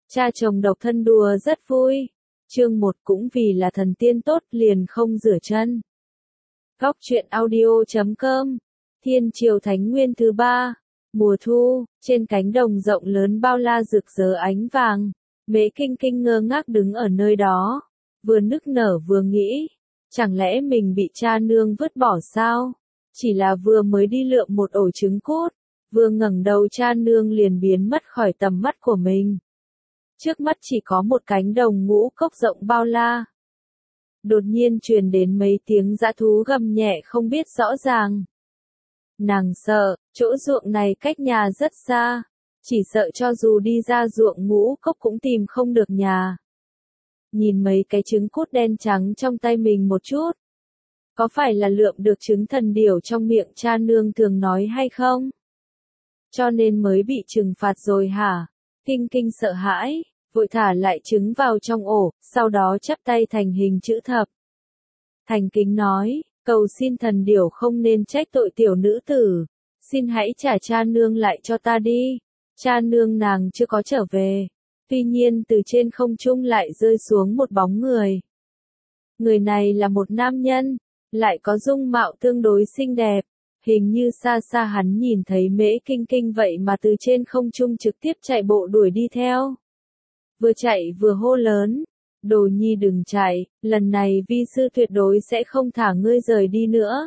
Cha chồng độc thân đùa rất vui. Chương 1 cũng vì là thần tiên tốt liền không rửa chân. Góc truyện audio.com. Thiên triều Thánh Nguyên thứ 3. Mùa thu, trên cánh đồng rộng lớn bao la rực rỡ ánh vàng, Mễ Kinh Kinh ngơ ngác đứng ở nơi đó, vừa nức nở vừa nghĩ, chẳng lẽ mình bị cha nương vứt bỏ sao? Chỉ là vừa mới đi lượm một ổ trứng cút, vừa ngẩng đầu cha nương liền biến mất khỏi tầm mắt của mình. Trước mắt chỉ có một cánh đồng ngũ cốc rộng bao la. Đột nhiên truyền đến mấy tiếng dã thú gầm nhẹ không biết rõ ràng. Nàng sợ, chỗ ruộng này cách nhà rất xa, chỉ sợ cho dù đi ra ruộng ngũ cốc cũng tìm không được nhà. Nhìn mấy cái trứng cút đen trắng trong tay mình một chút. Có phải là lượm được trứng thần điểu trong miệng cha nương thường nói hay không? Cho nên mới bị trừng phạt rồi hả? Kinh Kinh sợ hãi, vội thả lại trứng vào trong ổ, sau đó chắp tay thành hình chữ thập. Thành kính nói, cầu xin thần điểu không nên trách tội tiểu nữ tử, xin hãy trả cha nương lại cho ta đi. Cha nương nàng chưa có trở về. Tuy nhiên từ trên không trung lại rơi xuống một bóng người. Người này là một nam nhân, lại có dung mạo tương đối xinh đẹp. Hình như xa xa hắn nhìn thấy Mễ Kinh Kinh vậy mà từ trên không trung trực tiếp chạy bộ đuổi đi theo. Vừa chạy vừa hô lớn, Đồ Nhi đừng chạy, lần này vi sư tuyệt đối sẽ không thả ngươi rời đi nữa.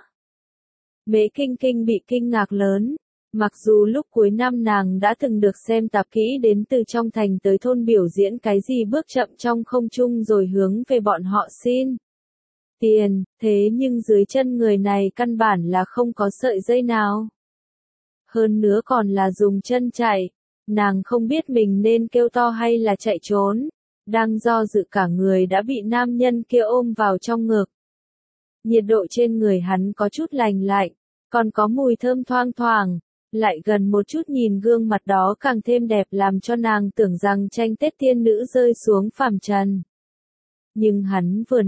Mễ Kinh Kinh bị kinh ngạc lớn, mặc dù lúc cuối năm nàng đã từng được xem tạp kỹ đến từ trong thành tới thôn biểu diễn cái gì bước chậm trong không trung rồi hướng về bọn họ xin tiền, thế nhưng dưới chân người này căn bản là không có sợi dây nào. Hơn nữa còn là dùng chân chạy, nàng không biết mình nên kêu to hay là chạy trốn, đang do dự cả người đã bị nam nhân kia ôm vào trong ngực. Nhiệt độ trên người hắn có chút lành lạnh, còn có mùi thơm thoang thoảng, lại gần một chút nhìn gương mặt đó càng thêm đẹp làm cho nàng tưởng rằng tranh Tết tiên nữ rơi xuống phàm trần. Nhưng hắn vừa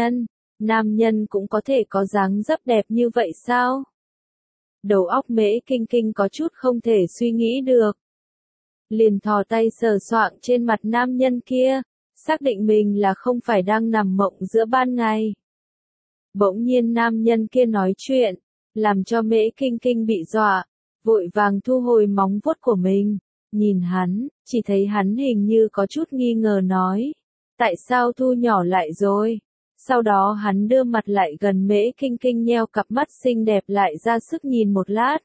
nam nhân cũng có thể có dáng dấp đẹp như vậy sao? Đầu óc Mễ Kinh Kinh có chút không thể suy nghĩ được. Liền thò tay sờ soạng trên mặt nam nhân kia, xác định mình là không phải đang nằm mộng giữa ban ngày. Bỗng nhiên nam nhân kia nói chuyện, làm cho Mễ Kinh Kinh bị dọa, vội vàng thu hồi móng vuốt của mình, nhìn hắn, chỉ thấy hắn hình như có chút nghi ngờ nói, tại sao thu nhỏ lại rồi? Sau đó hắn đưa mặt lại gần Mễ Kinh Kinh nheo cặp mắt xinh đẹp lại ra sức nhìn một lát.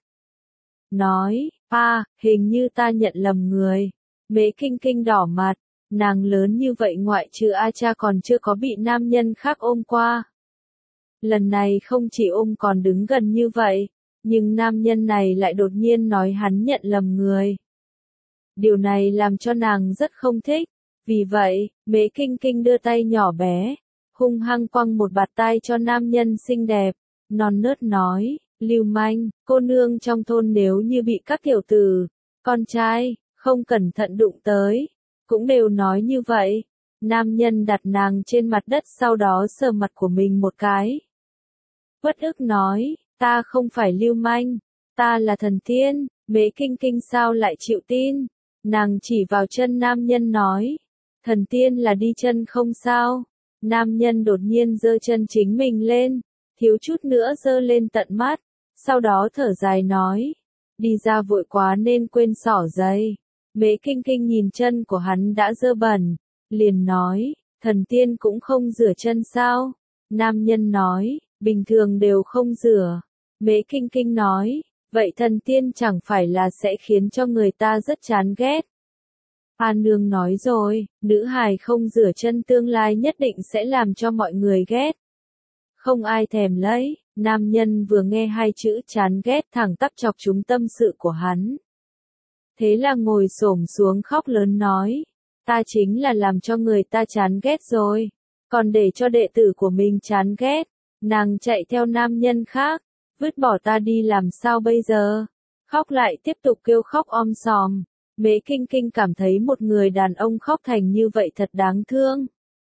Nói, hình như ta nhận lầm người. Mễ Kinh Kinh đỏ mặt, nàng lớn như vậy ngoại trừ A Cha còn chưa có bị nam nhân khác ôm qua. Lần này không chỉ ôm còn đứng gần như vậy, nhưng nam nhân này lại đột nhiên nói hắn nhận lầm người. Điều này làm cho nàng rất không thích, vì vậy, Mễ Kinh Kinh đưa tay nhỏ bé, hung hăng quăng một bạt tai cho nam nhân xinh đẹp, non nớt nói, lưu manh, cô nương trong thôn nếu như bị các tiểu tử, con trai, không cẩn thận đụng tới, cũng đều nói như vậy. Nam nhân đặt nàng trên mặt đất sau đó sờ mặt của mình một cái. Uất ức nói, ta không phải lưu manh, ta là thần tiên. Mễ Kinh Kinh sao lại chịu tin? Nàng chỉ vào chân nam nhân nói, thần tiên là đi chân không sao? Nam nhân đột nhiên giơ chân chính mình lên, thiếu chút nữa giơ lên tận mắt, sau đó thở dài nói, đi ra vội quá nên quên xỏ giày. Mễ Kinh Kinh nhìn chân của hắn đã dơ bẩn, liền nói, thần tiên cũng không rửa chân sao? Nam nhân nói, bình thường đều không rửa. Mễ Kinh Kinh nói, vậy thần tiên chẳng phải là sẽ khiến cho người ta rất chán ghét. Nương nói rồi, nữ hài không rửa chân tương lai nhất định sẽ làm cho mọi người ghét. Không ai thèm lấy, nam nhân vừa nghe hai chữ chán ghét thẳng tắp chọc trúng tâm sự của hắn. Thế là ngồi xổm xuống khóc lớn nói, ta chính là làm cho người ta chán ghét rồi, còn để cho đệ tử của mình chán ghét, nàng chạy theo nam nhân khác, vứt bỏ ta đi làm sao bây giờ? Khóc lại tiếp tục kêu khóc om sòm. Mễ Kinh Kinh cảm thấy một người đàn ông khóc thành như vậy thật đáng thương.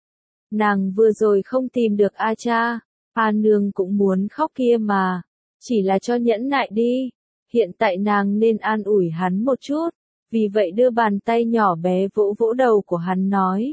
Nàng vừa rồi không tìm được A Cha, nương cũng muốn khóc kia mà, chỉ là cho nhẫn nại đi, hiện tại nàng nên an ủi hắn một chút, vì vậy đưa bàn tay nhỏ bé vỗ vỗ đầu của hắn nói.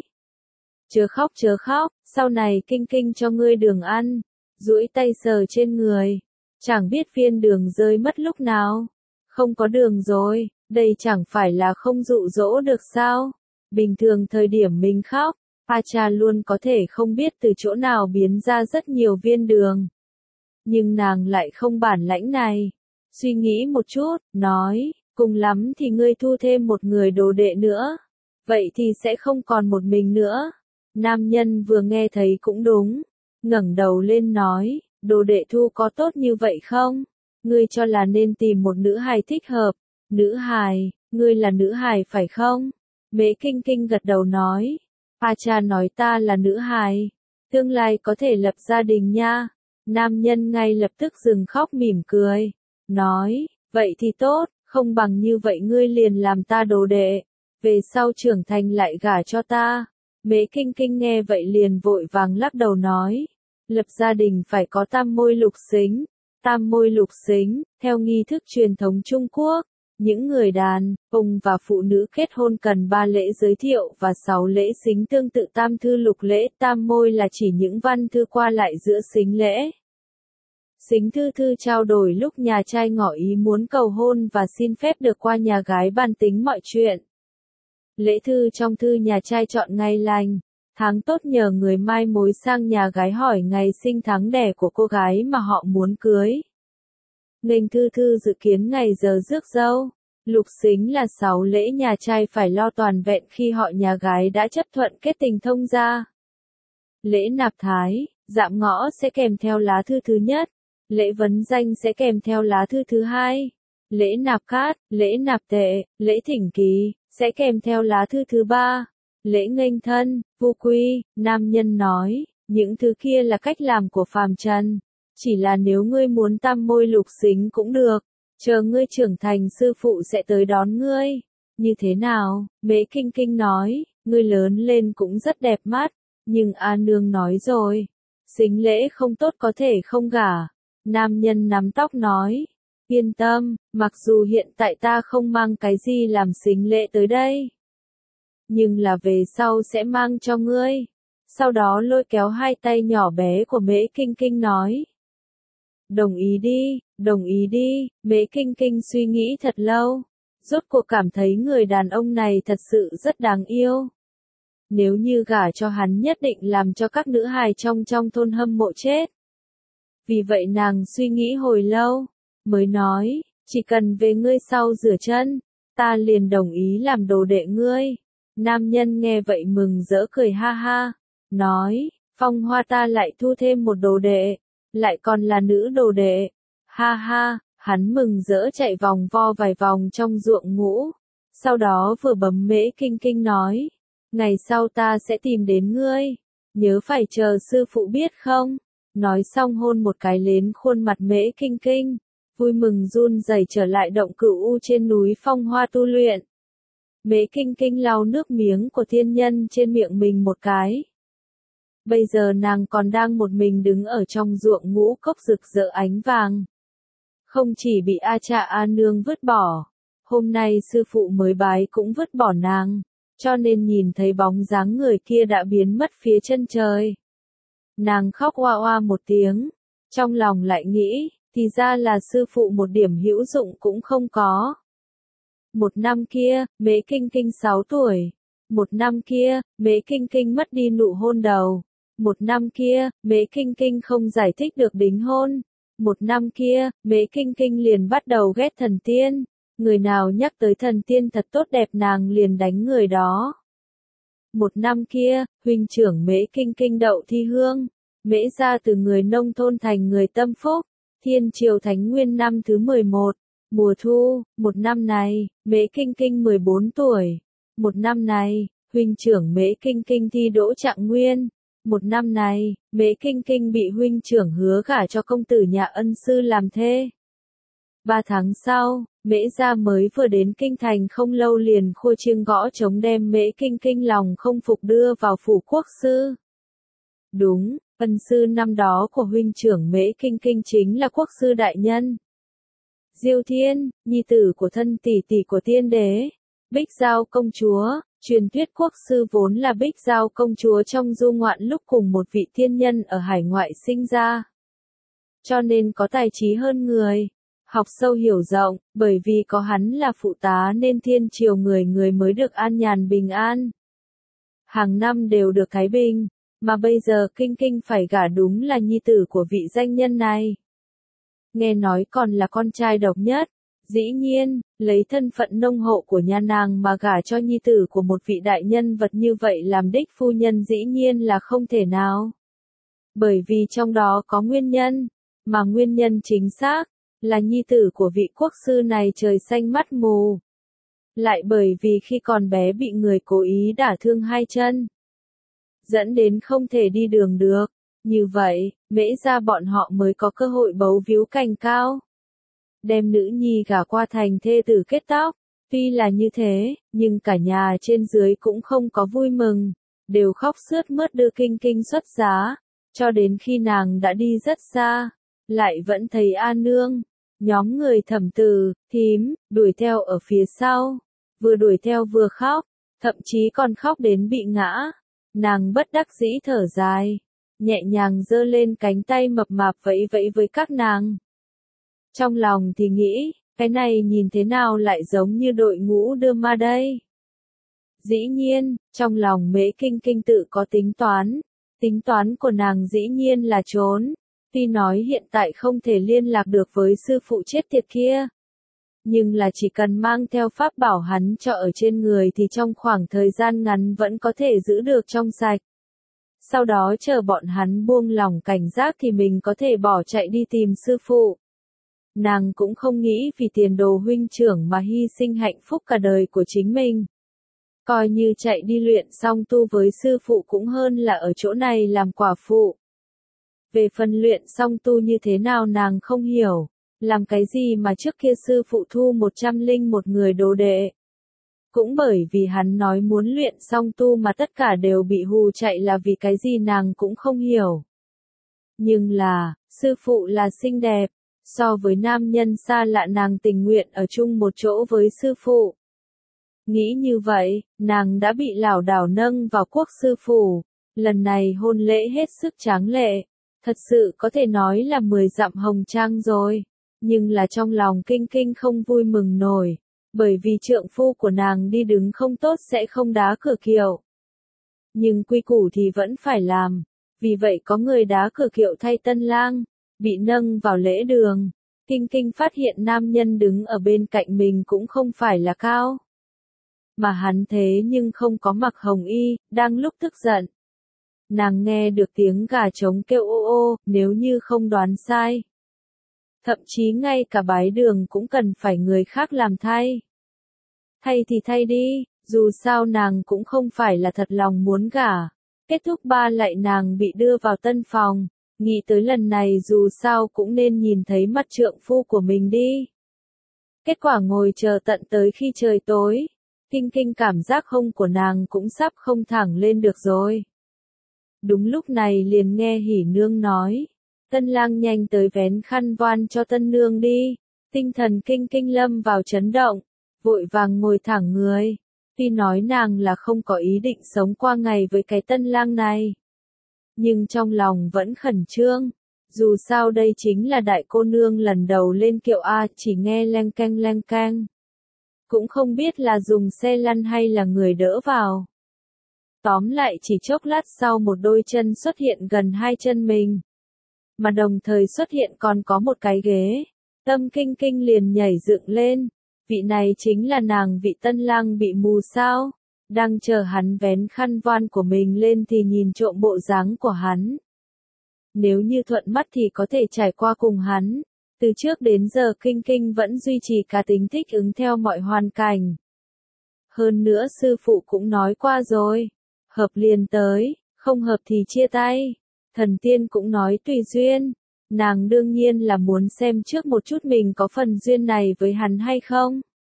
Chớ khóc, sau này Kinh Kinh cho ngươi đường ăn, duỗi tay sờ trên người, chẳng biết viên đường rơi mất lúc nào. Không có đường rồi, đây chẳng phải là không dụ dỗ được sao? Bình thường thời điểm mình khóc, Acha luôn có thể không biết từ chỗ nào biến ra rất nhiều viên đường. Nhưng nàng lại không bản lãnh này. Suy nghĩ một chút, nói, cùng lắm thì ngươi thu thêm một người đồ đệ nữa. Vậy thì sẽ không còn một mình nữa. Nam nhân vừa nghe thấy cũng đúng. Ngẩng đầu lên nói, đồ đệ thu có tốt như vậy không? Ngươi cho là nên tìm một nữ hài thích hợp. Nữ hài, ngươi là nữ hài phải không? Mễ Kinh Kinh gật đầu nói. Acha nói ta là nữ hài. Tương lai có thể lập gia đình nha. Nam nhân ngay lập tức dừng khóc mỉm cười. Nói, vậy thì tốt, không bằng như vậy ngươi liền làm ta đồ đệ. Về sau trưởng thành lại gả cho ta. Mễ Kinh Kinh nghe vậy liền vội vàng lắc đầu nói. Lập gia đình phải có tam môi lục xính. Tam môi lục xính, theo nghi thức truyền thống Trung Quốc. Những người đàn, ông và phụ nữ kết hôn cần 3 lễ giới thiệu và 6 lễ xính tương tự tam thư lục lễ. Tam môi là chỉ những văn thư qua lại giữa xính lễ. Xính thư trao đổi lúc nhà trai ngỏ ý muốn cầu hôn và xin phép được qua nhà gái bàn tính mọi chuyện. Lễ thư trong thư nhà trai chọn ngày lành, tháng tốt nhờ người mai mối sang nhà gái hỏi ngày sinh tháng đẻ của cô gái mà họ muốn cưới. Nghênh thư dự kiến ngày giờ rước dâu. Lục xính là 6 lễ nhà trai phải lo toàn vẹn khi họ nhà gái đã chấp thuận kết tình thông gia. Lễ nạp thái, dạm ngõ sẽ kèm theo lá thư thứ nhất. Lễ vấn danh sẽ kèm theo lá thư thứ hai. Lễ nạp cát, lễ nạp tệ, lễ thỉnh kỳ, sẽ kèm theo lá thư thứ ba. Lễ nghênh thân, vu quy, nam nhân nói, những thứ kia là cách làm của phàm trần. Chỉ là nếu ngươi muốn tam môi lục xính cũng được, chờ ngươi trưởng thành sư phụ sẽ tới đón ngươi. Như thế nào? Mễ Kinh Kinh nói, ngươi lớn lên cũng rất đẹp mắt, nhưng A Nương nói rồi, xính lễ không tốt có thể không gả. Nam nhân nắm tóc nói, yên tâm, mặc dù hiện tại ta không mang cái gì làm xính lễ tới đây, nhưng là về sau sẽ mang cho ngươi. Sau đó lôi kéo hai tay nhỏ bé của Mễ Kinh Kinh nói. Đồng ý đi, Mễ Kinh Kinh suy nghĩ thật lâu. Rốt cuộc cảm thấy người đàn ông này thật sự rất đáng yêu. Nếu như gả cho hắn nhất định làm cho các nữ hài trong thôn hâm mộ chết. Vì vậy nàng suy nghĩ hồi lâu, mới nói, chỉ cần về ngươi sau rửa chân, ta liền đồng ý làm đồ đệ ngươi. Nam nhân nghe vậy mừng rỡ cười ha ha, nói, Phong Hoa ta lại thu thêm một đồ đệ, lại còn là nữ đồ đệ. Ha ha, hắn mừng rỡ chạy vòng vo vài vòng trong ruộng ngũ. Sau đó vừa bấm Mễ Kinh Kinh nói, ngày sau ta sẽ tìm đến ngươi, nhớ phải chờ sư phụ biết không? Nói xong hôn một cái lên khuôn mặt Mễ Kinh Kinh, vui mừng run rẩy trở lại động cửu u trên núi Phong Hoa tu luyện. Mễ Kinh Kinh lau nước miếng của thiên nhân trên miệng mình một cái. Bây giờ nàng còn đang một mình đứng ở trong ruộng ngũ cốc rực rỡ ánh vàng. Không chỉ bị Acha A Nương vứt bỏ, hôm nay sư phụ mới bái cũng vứt bỏ nàng, cho nên nhìn thấy bóng dáng người kia đã biến mất phía chân trời. Nàng khóc oa oa một tiếng, trong lòng lại nghĩ, thì ra là sư phụ một điểm hữu dụng cũng không có. Một năm kia, Mễ Kinh Kinh 6 tuổi. Một năm kia, Mễ Kinh Kinh mất đi nụ hôn đầu. Một năm kia, Mễ Kinh Kinh không giải thích được đính hôn. Một năm kia, Mễ Kinh Kinh liền bắt đầu ghét thần tiên. Người nào nhắc tới thần tiên thật tốt đẹp nàng liền đánh người đó. Một năm kia, huynh trưởng Mễ Kinh Kinh đậu thi hương. Mễ ra từ người nông thôn thành người tâm phúc. Thiên triều Thánh Nguyên năm thứ 11. Mùa thu, một năm này, Mễ Kinh Kinh 14 tuổi. Một năm này, huynh trưởng Mễ Kinh Kinh thi đỗ trạng nguyên. Một năm này, Mễ Kinh Kinh bị huynh trưởng hứa gả cho công tử nhà ân sư làm thê. 3 tháng sau, Mễ gia mới vừa đến kinh thành không lâu liền khua chiêng gõ trống đem Mễ Kinh Kinh lòng không phục đưa vào phủ quốc sư. Đúng, ân sư năm đó của huynh trưởng Mễ Kinh Kinh chính là quốc sư đại nhân Diêu Thiên, nhi tử của thân tỷ tỷ của tiên đế. Bích Giao công chúa, truyền thuyết quốc sư vốn là Bích Giao công chúa trong du ngoạn lúc cùng một vị thiên nhân ở hải ngoại sinh ra. Cho nên có tài trí hơn người, học sâu hiểu rộng, bởi vì có hắn là phụ tá nên thiên triều người người mới được an nhàn bình an. Hàng năm đều được thái bình, mà bây giờ Kinh Kinh phải gả đúng là nhi tử của vị danh nhân này. Nghe nói còn là con trai độc nhất, dĩ nhiên, lấy thân phận nông hộ của nhà nàng mà gả cho nhi tử của một vị đại nhân vật như vậy làm đích phu nhân dĩ nhiên là không thể nào. Bởi vì trong đó có nguyên nhân, mà nguyên nhân chính xác là nhi tử của vị quốc sư này trời xanh mắt mù. Lại bởi vì khi còn bé bị người cố ý đả thương hai chân, dẫn đến không thể đi đường được. Như vậy, Mễ gia bọn họ mới có cơ hội bấu víu cành cao, đem nữ nhi gả qua thành thê tử kết tóc. Tuy là như thế, nhưng cả nhà trên dưới cũng không có vui mừng, đều khóc sướt mướt đưa Kinh Kinh xuất giá, cho đến khi nàng đã đi rất xa, lại vẫn thấy A Nương, nhóm người Thẩm Từ, Thím, đuổi theo ở phía sau, vừa đuổi theo vừa khóc, thậm chí còn khóc đến bị ngã. Nàng bất đắc dĩ thở dài, nhẹ nhàng giơ lên cánh tay mập mạp vẫy vẫy với các nàng. Trong lòng thì nghĩ, cái này nhìn thế nào lại giống như đội ngũ đưa ma đây? Dĩ nhiên, trong lòng Mễ Kinh Kinh tự có tính toán của nàng dĩ nhiên là trốn. Tuy nói hiện tại không thể liên lạc được với sư phụ chết tiệt kia, nhưng là chỉ cần mang theo pháp bảo hắn cho ở trên người thì trong khoảng thời gian ngắn vẫn có thể giữ được trong sạch. Sau đó chờ bọn hắn buông lỏng cảnh giác thì mình có thể bỏ chạy đi tìm sư phụ. Nàng cũng không nghĩ vì tiền đồ huynh trưởng mà hy sinh hạnh phúc cả đời của chính mình. Coi như chạy đi luyện song tu với sư phụ cũng hơn là ở chỗ này làm quả phụ. Về phần luyện song tu như thế nào nàng không hiểu, làm cái gì mà trước kia sư phụ thu 101 người đồ đệ. Cũng bởi vì hắn nói muốn luyện song tu mà tất cả đều bị hù chạy là vì cái gì nàng cũng không hiểu. Nhưng là, sư phụ là xinh đẹp, so với nam nhân xa lạ nàng tình nguyện ở chung một chỗ với sư phụ. Nghĩ như vậy, nàng đã bị lảo đảo nâng vào quốc sư phủ, lần này hôn lễ hết sức tráng lệ, thật sự có thể nói là 10 dặm hồng trang rồi, nhưng là trong lòng Kinh Kinh không vui mừng nổi, bởi vì trượng phu của nàng đi đứng không tốt sẽ không đá cửa kiệu. Nhưng quy củ thì vẫn phải làm, vì vậy có người đá cửa kiệu thay tân lang, bị nâng vào lễ đường. Kinh Kinh phát hiện nam nhân đứng ở bên cạnh mình cũng không phải là Cao, mà hắn thế nhưng không có mặc hồng y, đang lúc tức giận. Nàng nghe được tiếng gà trống kêu ô ô, nếu như không đoán sai. Thậm chí ngay cả bái đường cũng cần phải người khác làm thay. Thay thì thay đi, dù sao nàng cũng không phải là thật lòng muốn gả. Kết thúc ba lại nàng bị đưa vào tân phòng, nghĩ tới lần này dù sao cũng nên nhìn thấy mặt trượng phu của mình đi. Kết quả ngồi chờ tận tới khi trời tối, Kinh Kinh cảm giác hông của nàng cũng sắp không thẳng lên được rồi. Đúng lúc này liền nghe Hỉ Nương nói, tân lang nhanh tới vén khăn voan cho tân nương đi. Tinh thần Kinh Kinh lâm vào chấn động, vội vàng ngồi thẳng người. Tuy nói nàng là không có ý định sống qua ngày với cái tân lang này, nhưng trong lòng vẫn khẩn trương. Dù sao đây chính là đại cô nương lần đầu lên kiệu A, chỉ nghe leng keng, cũng không biết là dùng xe lăn hay là người đỡ vào. Tóm lại chỉ chốc lát sau một đôi chân xuất hiện gần hai chân mình, mà đồng thời xuất hiện còn có một cái ghế. Tâm Kinh Kinh liền nhảy dựng lên, vị này chính là nàng vị tân lang bị mù sao, đang chờ hắn vén khăn voan của mình lên thì nhìn trộm bộ dáng của hắn. Nếu như thuận mắt thì có thể trải qua cùng hắn. Từ trước đến giờ Kinh Kinh vẫn duy trì cá tính thích ứng theo mọi hoàn cảnh. Hơn nữa sư phụ cũng nói qua rồi, hợp liền tới, không hợp thì chia tay. Thần tiên cũng nói tùy duyên, nàng đương nhiên là muốn xem trước một chút mình có phần duyên này với hắn hay không.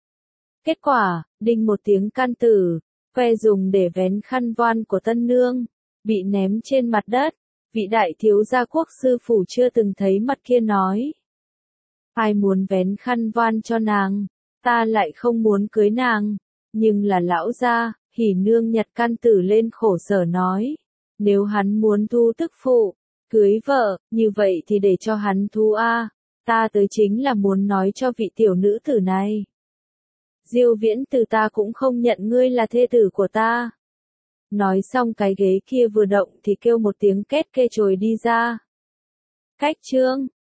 Kết quả, đinh một tiếng can tử, que dùng để vén khăn voan của tân nương, bị ném trên mặt đất. Vị đại thiếu gia quốc sư phủ chưa từng thấy mặt kia nói, ai muốn vén khăn voan cho nàng, ta lại không muốn cưới nàng. Nhưng là lão gia, Hỉ Nương nhặt căn tử lên khổ sở nói. Nếu hắn muốn thu tức phụ, cưới vợ, như vậy thì để cho hắn thu a. Ta tới chính là muốn nói cho vị tiểu nữ tử này. Diêu Viễn Từ ta cũng không nhận ngươi là thê tử của ta. Nói xong cái ghế kia vừa động thì kêu một tiếng két kê trồi đi ra. Cách chương